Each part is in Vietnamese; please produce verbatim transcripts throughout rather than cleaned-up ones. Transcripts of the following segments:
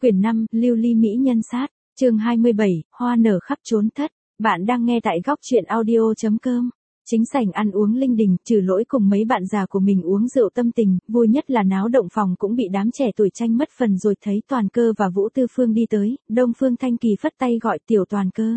Quyển năm, Lưu ly mỹ nhân sát, chương hai mươi bảy, hoa nở khắp chốn thất. Bạn đang nghe tại góc truyện audio chấm com. Chính sảnh ăn uống linh đình, Trừ Lỗi cùng mấy bạn già của mình uống rượu tâm tình, vui nhất là náo động phòng cũng bị đám trẻ tuổi tranh mất phần rồi thấy Toàn Cơ và Vũ Tư Phương đi tới, Đông Phương Thanh Kỳ phất tay gọi Tiểu Toàn Cơ.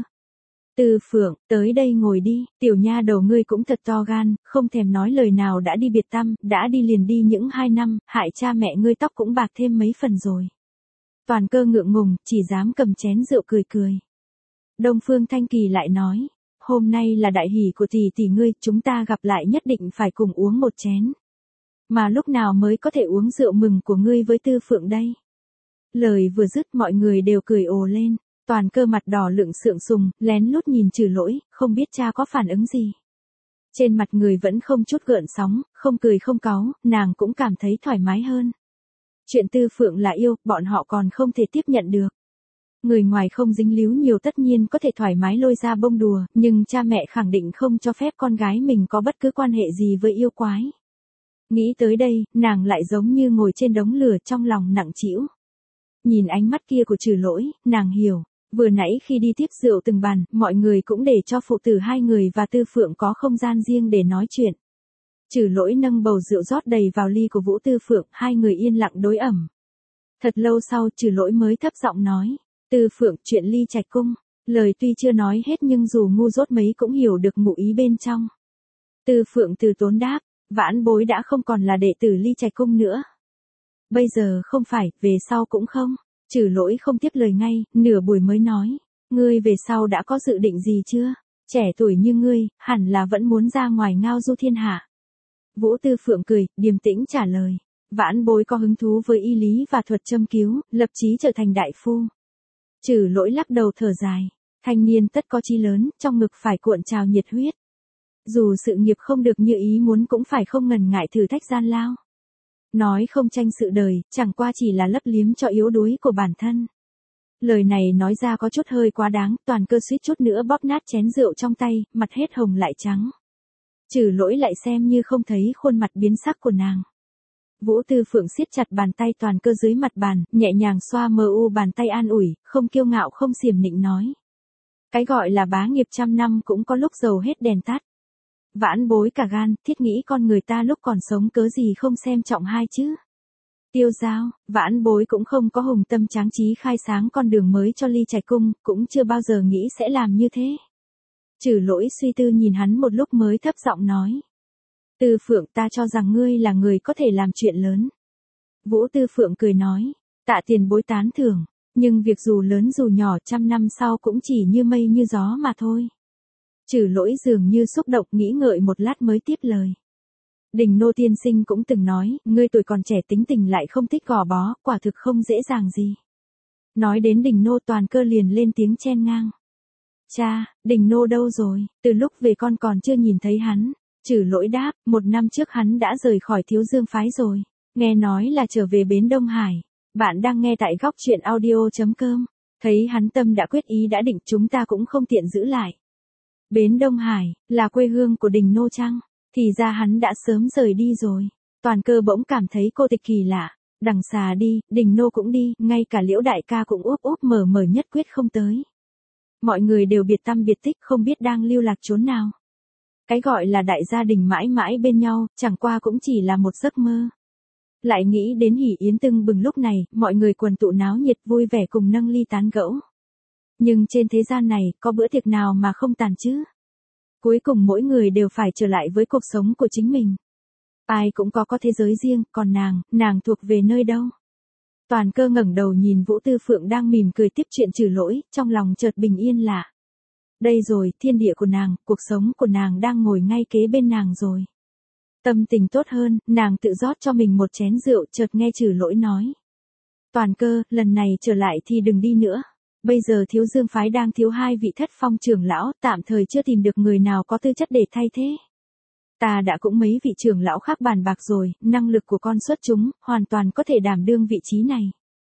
Tư Phượng, tới đây ngồi đi, tiểu nha đầu ngươi cũng thật to gan, không thèm nói lời nào đã đi biệt tăm, đã đi liền đi những hai năm, hại cha mẹ ngươi tóc cũng bạc thêm mấy phần rồi. Toàn Cơ ngượng ngùng, chỉ dám cầm chén rượu cười cười. Đông Phương Thanh Kỳ lại nói, hôm nay là đại hỷ của tỷ tỷ ngươi, chúng ta gặp lại nhất định phải cùng uống một chén. Mà lúc nào mới có thể uống rượu mừng của ngươi với Tư Phượng đây? Lời vừa dứt mọi người đều cười ồ lên. Toàn Cơ mặt đỏ lựng sượng sùng, lén lút nhìn Trừ Lỗi, không biết cha có phản ứng gì. Trên mặt người vẫn không chút gợn sóng, không cười không cáu, nàng cũng cảm thấy thoải mái hơn. Chuyện Tư Phượng là yêu, bọn họ còn không thể tiếp nhận được. Người ngoài không dính líu nhiều tất nhiên có thể thoải mái lôi ra bông đùa, nhưng cha mẹ khẳng định không cho phép con gái mình có bất cứ quan hệ gì với yêu quái. Nghĩ tới đây, nàng lại giống như ngồi trên đống lửa trong lòng nặng trĩu. Nhìn ánh mắt kia của Trừ Lỗi, nàng hiểu. Vừa nãy khi đi tiếp rượu từng bàn, mọi người cũng để cho phụ tử hai người và Tư Phượng có không gian riêng để nói chuyện. Trừ Lỗi nâng bầu rượu rót đầy vào ly của Vũ Tư Phượng, hai người yên lặng đối ẩm. Thật lâu sau Trừ Lỗi mới thấp giọng nói, Tư Phượng, chuyện Ly Trạch Cung. Lời tuy chưa nói hết nhưng dù ngu dốt mấy cũng hiểu được ngụ ý bên trong. Tư Phượng từ tốn đáp, vãn bối đã không còn là đệ tử Ly Trạch Cung nữa. Bây giờ không phải, về sau cũng không. Trừ Lỗi không tiếp lời ngay, nửa buổi mới nói, ngươi về sau đã có dự định gì chưa? Trẻ tuổi như ngươi, hẳn là vẫn muốn ra ngoài ngao du thiên hạ. Vũ Tư Phượng cười, điềm tĩnh trả lời, vãn bối có hứng thú với y lý và thuật châm cứu, lập chí trở thành đại phu. Trừ Lỗi lắc đầu thở dài, thanh niên tất có chí lớn, trong ngực phải cuộn trào nhiệt huyết. Dù sự nghiệp không được như ý muốn cũng phải không ngần ngại thử thách gian lao. Nói không tranh sự đời, chẳng qua chỉ là lấp liếm cho yếu đuối của bản thân. Lời này nói ra có chút hơi quá đáng, Toàn Cơ suýt chút nữa bóp nát chén rượu trong tay, mặt hết hồng lại trắng. Trừ Lỗi lại xem như không thấy khuôn mặt biến sắc của nàng. Vũ Tư Phượng siết chặt bàn tay Toàn Cơ dưới mặt bàn, nhẹ nhàng xoa mờ u bàn tay an ủi, không kiêu ngạo không xiểm nịnh nói. Cái gọi là bá nghiệp trăm năm cũng có lúc dầu hết đèn tắt. Vãn bối cả gan, thiết nghĩ con người ta lúc còn sống cớ gì không xem trọng hai chứ. Tiêu giao, vãn bối cũng không có hùng tâm tráng trí khai sáng con đường mới cho Ly Trạch Cung, cũng chưa bao giờ nghĩ sẽ làm như thế. Trừ Lỗi suy tư nhìn hắn một lúc mới thấp giọng nói. Tư Phượng, ta cho rằng ngươi là người có thể làm chuyện lớn. Vũ Tư Phượng cười nói, tạ tiền bối tán thưởng, nhưng việc dù lớn dù nhỏ trăm năm sau cũng chỉ như mây như gió mà thôi. Trừ Lỗi dường như xúc động nghĩ ngợi một lát mới tiếp lời. Đình Nô tiên sinh cũng từng nói, ngươi tuổi còn trẻ tính tình lại không thích gò bó, quả thực không dễ dàng gì. Nói đến Đình Nô Toàn Cơ liền lên tiếng chen ngang. Cha, Đình Nô đâu rồi, từ lúc về con còn chưa nhìn thấy hắn. Trừ Lỗi đáp, một năm trước hắn đã rời khỏi Thiếu Dương phái rồi, nghe nói là trở về bến Đông Hải. Bạn đang nghe tại góc truyện audio chấm com, thấy hắn tâm đã quyết ý đã định chúng ta cũng không tiện giữ lại. Bến Đông Hải, là quê hương của Đình Nô chăng? Thì ra hắn đã sớm rời đi rồi. Toàn Cơ bỗng cảm thấy cô tịch kỳ lạ. Đằng xà đi, Đình Nô cũng đi, ngay cả Liễu đại ca cũng úp úp mở mở nhất quyết không tới. Mọi người đều biệt tăm biệt tích không biết đang lưu lạc chốn nào. Cái gọi là đại gia đình mãi mãi bên nhau, chẳng qua cũng chỉ là một giấc mơ. Lại nghĩ đến hỉ yến tưng bừng lúc này, mọi người quần tụ náo nhiệt vui vẻ cùng nâng ly tán gẫu. Nhưng trên thế gian này, có bữa tiệc nào mà không tàn chứ? Cuối cùng mỗi người đều phải trở lại với cuộc sống của chính mình. Ai cũng có có thế giới riêng, còn nàng, nàng thuộc về nơi đâu? Toàn Cơ ngẩng đầu nhìn Vũ Tư Phượng đang mỉm cười tiếp chuyện Trừ Lỗi, trong lòng chợt bình yên lạ. Đây rồi, thiên địa của nàng, cuộc sống của nàng đang ngồi ngay kế bên nàng rồi. Tâm tình tốt hơn, nàng tự rót cho mình một chén rượu, chợt nghe Trừ Lỗi nói. Toàn Cơ, lần này trở lại thì đừng đi nữa. Bây giờ Thiếu Dương phái đang thiếu hai vị thất phong trưởng lão, tạm thời chưa tìm được người nào có tư chất để thay thế. Ta đã cũng mấy vị trưởng lão khác bàn bạc rồi, năng lực của con xuất chúng, hoàn toàn có thể đảm đương vị trí này.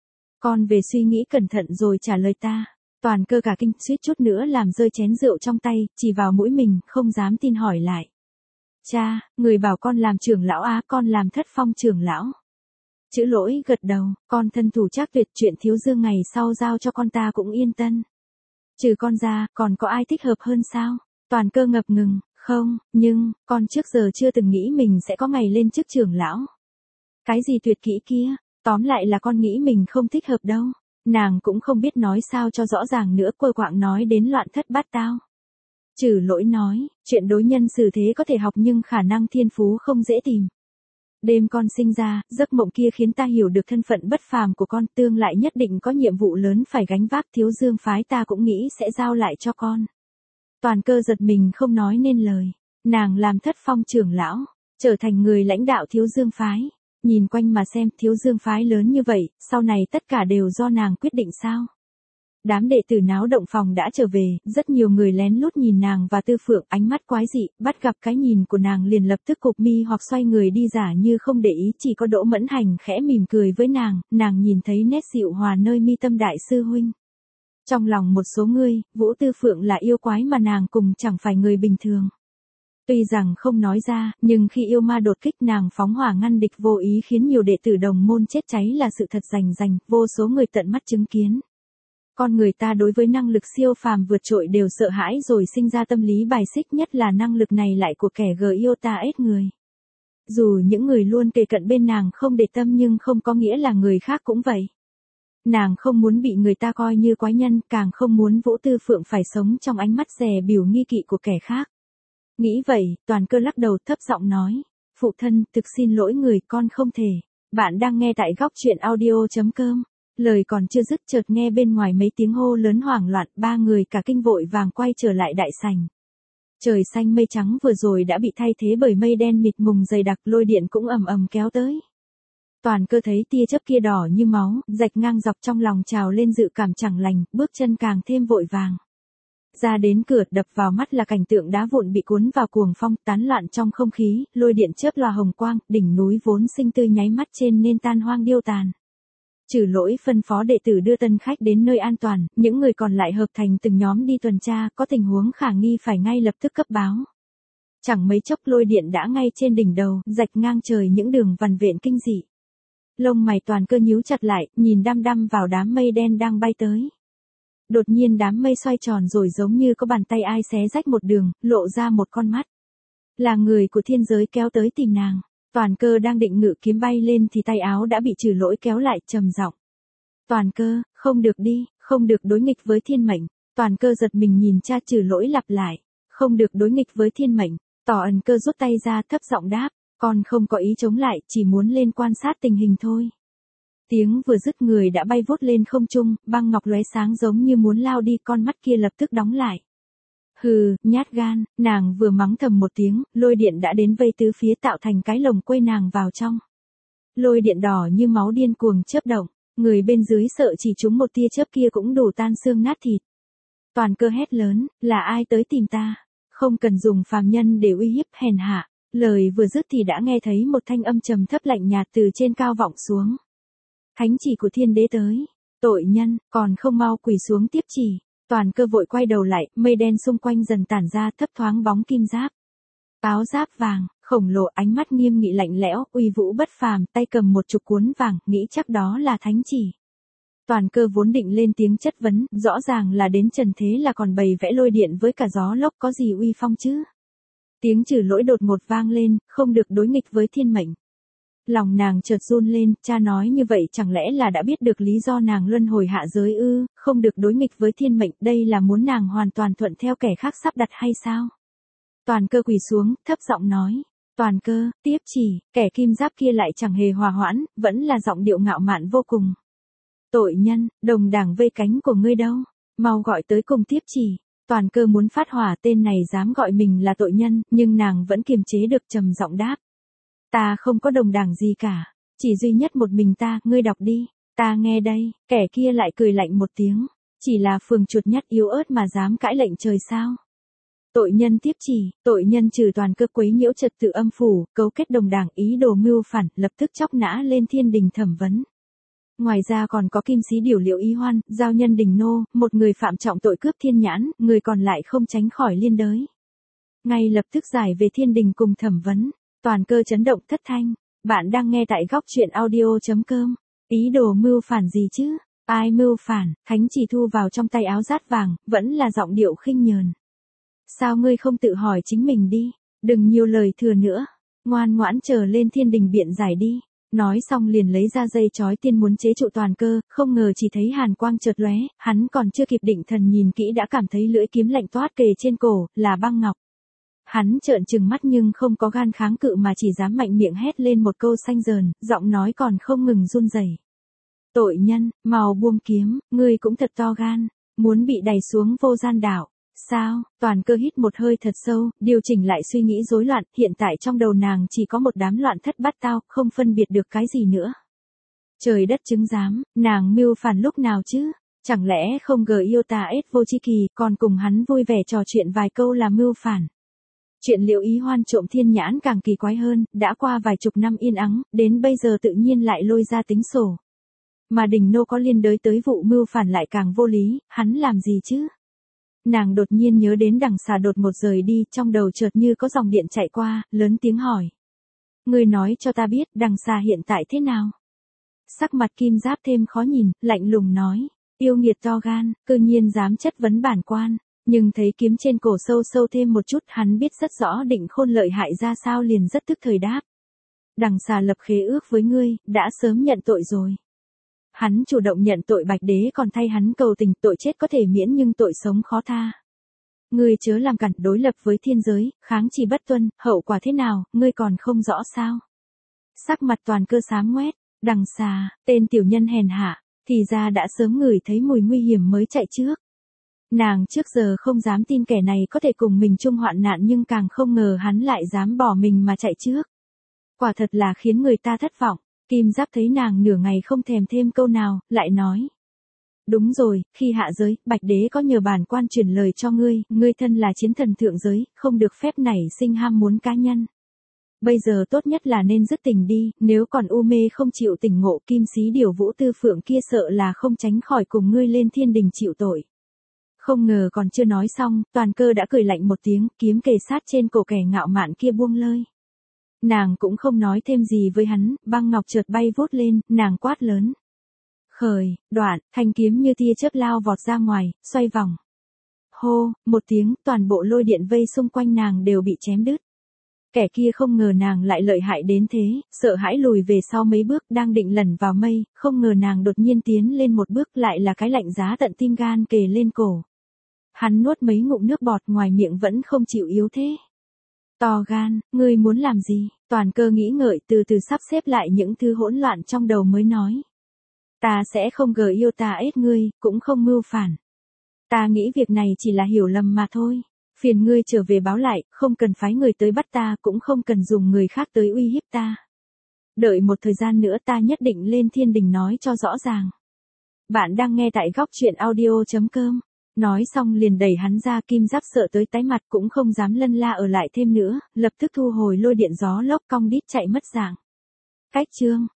Con về suy nghĩ cẩn thận rồi trả lời ta. Toàn Cơ cả kinh, suýt chút nữa làm rơi chén rượu trong tay, chỉ vào mũi mình, không dám tin hỏi lại. Cha, người bảo con làm trưởng lão á, con làm thất phong trưởng lão. Chữ Lỗi gật đầu, con thân thủ chắc tuyệt, chuyện Thiếu Dương ngày sau giao cho con ta cũng yên tâm. Trừ con ra, còn có ai thích hợp hơn sao? Toàn Cơ ngập ngừng, không, nhưng, con trước giờ chưa từng nghĩ mình sẽ có ngày lên chức trưởng lão. Cái gì tuyệt kỹ kia, tóm lại là con nghĩ mình không thích hợp đâu. Nàng cũng không biết nói sao cho rõ ràng nữa, quơ quạng nói đến loạn thất bát tao. Trừ Lỗi nói, chuyện đối nhân xử thế có thể học nhưng khả năng thiên phú không dễ tìm. Đêm con sinh ra, giấc mộng kia khiến ta hiểu được thân phận bất phàm của con, tương lại nhất định có nhiệm vụ lớn phải gánh vác, Thiếu Dương phái ta cũng nghĩ sẽ giao lại cho con. Toàn Cơ giật mình không nói nên lời, nàng làm thất phong trưởng lão, trở thành người lãnh đạo Thiếu Dương phái. Nhìn quanh mà xem, Thiếu Dương phái lớn như vậy, sau này tất cả đều do nàng quyết định sao? Đám đệ tử náo động phòng đã trở về, rất nhiều người lén lút nhìn nàng và Tư Phượng, ánh mắt quái dị, bắt gặp cái nhìn của nàng liền lập tức cụp mi hoặc xoay người đi giả như không để ý, chỉ có Đỗ Mẫn Hành khẽ mỉm cười với nàng, nàng nhìn thấy nét dịu hòa nơi mi tâm đại sư huynh. Trong lòng một số người, Vũ Tư Phượng là yêu quái mà nàng cùng chẳng phải người bình thường. Tuy rằng không nói ra, nhưng khi yêu ma đột kích nàng phóng hỏa ngăn địch vô ý khiến nhiều đệ tử đồng môn chết cháy là sự thật rành rành, vô số người tận mắt chứng kiến. Con người ta đối với năng lực siêu phàm vượt trội đều sợ hãi rồi sinh ra tâm lý bài xích, nhất là năng lực này lại của kẻ gờ yêu ta ít người. Dù những người luôn kề cận bên nàng không để tâm nhưng không có nghĩa là người khác cũng vậy. Nàng không muốn bị người ta coi như quái nhân, càng không muốn Vũ Tư Phượng phải sống trong ánh mắt dè bỉu nghi kỵ của kẻ khác. Nghĩ vậy, Toàn Cơ lắc đầu thấp giọng nói, phụ thân, thực xin lỗi người, con không thể. Bạn đang nghe tại góc truyện audio chấm com. Lời còn chưa dứt chợt nghe bên ngoài mấy tiếng hô lớn hoảng loạn, ba người cả kinh vội vàng quay trở lại đại sảnh. Trời xanh mây trắng vừa rồi đã bị thay thế bởi mây đen mịt mùng dày đặc, lôi điện cũng ầm ầm kéo tới. Toàn Cơ thấy tia chớp kia đỏ như máu, rạch ngang dọc, trong lòng trào lên dự cảm chẳng lành, bước chân càng thêm vội vàng. Ra đến cửa, đập vào mắt là cảnh tượng đá vụn bị cuốn vào cuồng phong, tán loạn trong không khí, lôi điện chớp lòa hồng quang, đỉnh núi vốn xinh tươi nháy mắt trên nên tan hoang điêu tàn. Trừ Lỗi phân phó đệ tử đưa tân khách đến nơi an toàn, những người còn lại hợp thành từng nhóm đi tuần tra, có tình huống khả nghi phải ngay lập tức cấp báo. Chẳng mấy chốc lôi điện đã ngay trên đỉnh đầu, rạch ngang trời những đường vằn vện kinh dị. Lông mày Toàn Cơ nhíu chặt lại, nhìn đăm đăm vào đám mây đen đang bay tới. Đột nhiên đám mây xoay tròn rồi giống như có bàn tay ai xé rách một đường, lộ ra một con mắt. Là người của thiên giới kéo tới tìm nàng. Toàn Cơ đang định ngự kiếm bay lên thì tay áo đã bị Trừ Lỗi kéo lại, trầm giọng. Toàn Cơ, không được đi, không được đối nghịch với thiên mệnh. Toàn Cơ giật mình nhìn cha, Trừ Lỗi lặp lại. Không được đối nghịch với thiên mệnh. Tỏ Ẩn Cơ rút tay ra, thấp giọng đáp. Con không có ý chống lại, chỉ muốn lên quan sát tình hình thôi. Tiếng vừa dứt người đã bay vút lên không trung, băng ngọc lóe sáng giống như muốn lao đi, con mắt kia lập tức đóng lại. Hừ, nhát gan, nàng vừa mắng thầm một tiếng, lôi điện đã đến vây tứ phía tạo thành cái lồng quây nàng vào trong. Lôi điện đỏ như máu điên cuồng chớp động, người bên dưới sợ chỉ trúng một tia chớp kia cũng đủ tan xương nát thịt. Toàn Cơ hét lớn, là ai tới tìm ta? Không cần dùng phàm nhân để uy hiếp hèn hạ. Lời vừa dứt thì đã nghe thấy một thanh âm trầm thấp lạnh nhạt từ trên cao vọng xuống. Thánh chỉ của thiên đế tới. Tội nhân, còn không mau quỳ xuống tiếp chỉ. Toàn Cơ vội quay đầu lại, mây đen xung quanh dần tản ra, thấp thoáng bóng kim giáp. Áo giáp vàng, khổng lồ, ánh mắt nghiêm nghị lạnh lẽo, uy vũ bất phàm, tay cầm một trục cuốn vàng, nghĩ chắc đó là thánh chỉ. Toàn Cơ vốn định lên tiếng chất vấn, rõ ràng là đến trần thế là còn bày vẽ lôi điện với cả gió lốc, có gì uy phong chứ? Tiếng Trừ Lỗi đột ngột vang lên, không được đối nghịch với thiên mệnh. Lòng nàng chợt run lên, cha nói như vậy chẳng lẽ là đã biết được lý do nàng luân hồi hạ giới ư? Không được đối nghịch với thiên mệnh, đây là muốn nàng hoàn toàn thuận theo kẻ khác sắp đặt hay sao? Toàn Cơ quỳ xuống, thấp giọng nói. Toàn Cơ, tiếp chỉ, kẻ kim giáp kia lại chẳng hề hòa hoãn, vẫn là giọng điệu ngạo mạn vô cùng. Tội nhân, đồng đảng vây cánh của ngươi đâu? Mau gọi tới cùng tiếp chỉ. Toàn Cơ muốn phát hỏa, tên này dám gọi mình là tội nhân, nhưng nàng vẫn kiềm chế được, trầm giọng đáp. Ta không có đồng đảng gì cả, chỉ duy nhất một mình ta, ngươi đọc đi. Ta nghe đây, kẻ kia lại cười lạnh một tiếng. Chỉ là phường chuột nhắt yếu ớt mà dám cãi lệnh trời sao? Tội nhân tiếp chỉ, tội nhân trừ Toàn Cơ quấy nhiễu trật tự âm phủ, cấu kết đồng đảng, ý đồ mưu phản, lập tức chóc nã lên thiên đình thẩm vấn. Ngoài ra còn có kim sĩ Điều Liễu Ý Hoan, giao nhân Đình Nô, một người phạm trọng tội cướp thiên nhãn, người còn lại không tránh khỏi liên đới. Ngay lập tức giải về thiên đình cùng thẩm vấn. Toàn Cơ chấn động thất thanh. Bạn đang nghe tại góc chuyện audio chấm com. Ý đồ mưu phản gì chứ? Ai mưu phản? Thánh chỉ thu vào trong tay áo dát vàng, vẫn là giọng điệu khinh nhờn. Sao ngươi không tự hỏi chính mình đi? Đừng nhiều lời thừa nữa. Ngoan ngoãn chờ lên thiên đình biện giải đi. Nói xong liền lấy ra dây chói tiên muốn chế trụ toàn cơ, không ngờ chỉ thấy hàn quang chợt lóe, hắn còn chưa kịp định thần nhìn kỹ đã cảm thấy lưỡi kiếm lạnh toát kề trên cổ, là băng ngọc. Hắn trợn trừng mắt nhưng không có gan kháng cự mà chỉ dám mạnh miệng hét lên một câu xanh dờn, giọng nói còn không ngừng run rẩy. Tội nhân, mau buông kiếm, ngươi cũng thật to gan, muốn bị đày xuống vô gian đảo. Sao? Toàn cơ hít một hơi thật sâu, điều chỉnh lại suy nghĩ rối loạn, hiện tại trong đầu nàng chỉ có một đám loạn thất bát tao, không phân biệt được cái gì nữa. Trời đất chứng giám, nàng mưu phản lúc nào chứ? Chẳng lẽ không gờ yêu ta ết vô chi kỳ, còn cùng hắn vui vẻ trò chuyện vài câu là mưu phản? Chuyện Liệu Ý Hoan trộm thiên nhãn càng kỳ quái hơn, đã qua vài chục năm yên ắng, đến bây giờ tự nhiên lại lôi ra tính sổ. Mà Đình Nô có liên đới tới vụ mưu phản lại càng vô lý, hắn làm gì chứ? Nàng đột nhiên nhớ đến Đằng Xà đột một rời đi, trong đầu chợt như có dòng điện chạy qua, lớn tiếng hỏi. Ngươi nói cho ta biết Đằng Xà hiện tại thế nào? Sắc mặt Kim Giáp thêm khó nhìn, lạnh lùng nói. Yêu nghiệt to gan, cư nhiên dám chất vấn bản quan. Nhưng thấy kiếm trên cổ sâu sâu thêm một chút, hắn biết rất rõ Định Khôn lợi hại ra sao liền rất tức thời đáp. Đằng Xà lập khế ước với ngươi, đã sớm nhận tội rồi. Hắn chủ động nhận tội Bạch Đế còn thay hắn cầu tình, tội chết có thể miễn nhưng tội sống khó tha. Ngươi chớ làm cản, đối lập với thiên giới, kháng chỉ bất tuân, hậu quả thế nào, ngươi còn không rõ sao? Sắc mặt Toàn Cơ xám ngoét, Đằng Xà, tên tiểu nhân hèn hạ, thì ra đã sớm ngửi thấy mùi nguy hiểm mới chạy trước. Nàng trước giờ không dám tin kẻ này có thể cùng mình chung hoạn nạn nhưng càng không ngờ hắn lại dám bỏ mình mà chạy trước. Quả thật là khiến người ta thất vọng. Kim Giáp thấy nàng nửa ngày không thèm thêm câu nào, lại nói. Đúng rồi, khi hạ giới, Bạch Đế có nhờ bản quan truyền lời cho ngươi, ngươi thân là chiến thần thượng giới, không được phép nảy sinh ham muốn cá nhân. Bây giờ tốt nhất là nên dứt tình đi, nếu còn u mê không chịu tỉnh ngộ, Kim Xí Điều Vũ Tư Phượng kia sợ là không tránh khỏi cùng ngươi lên thiên đình chịu tội. Không ngờ còn chưa nói xong, Toàn Cơ đã cười lạnh một tiếng, kiếm kề sát trên cổ kẻ ngạo mạn kia buông lơi. Nàng cũng không nói thêm gì với hắn, băng ngọc chợt bay vút lên, nàng quát lớn. Khởi, đoạn, thanh kiếm như tia chớp lao vọt ra ngoài, xoay vòng. Hô, một tiếng, toàn bộ lôi điện vây xung quanh nàng đều bị chém đứt. Kẻ kia không ngờ nàng lại lợi hại đến thế, sợ hãi lùi về sau mấy bước, đang định lẩn vào mây, không ngờ nàng đột nhiên tiến lên một bước, lại là cái lạnh giá tận tim gan kề lên cổ. Hắn nuốt mấy ngụm nước bọt, ngoài miệng vẫn không chịu yếu thế. To gan, ngươi muốn làm gì? Toàn Cơ nghĩ ngợi, từ từ sắp xếp lại những thứ hỗn loạn trong đầu mới nói. Ta sẽ không gờ yêu ta ết ngươi, cũng không mưu phản. Ta nghĩ việc này chỉ là hiểu lầm mà thôi. Phiền ngươi trở về báo lại, không cần phái người tới bắt ta, cũng không cần dùng người khác tới uy hiếp ta. Đợi một thời gian nữa ta nhất định lên thiên đình nói cho rõ ràng. Bạn đang nghe tại góc chuyện audio chấm com. Nói xong liền đẩy hắn ra. Kim Giáp sợ tới tái mặt cũng không dám lân la ở lại thêm nữa, lập tức thu hồi lôi điện gió lốc cong đít chạy mất dạng. Cách chương.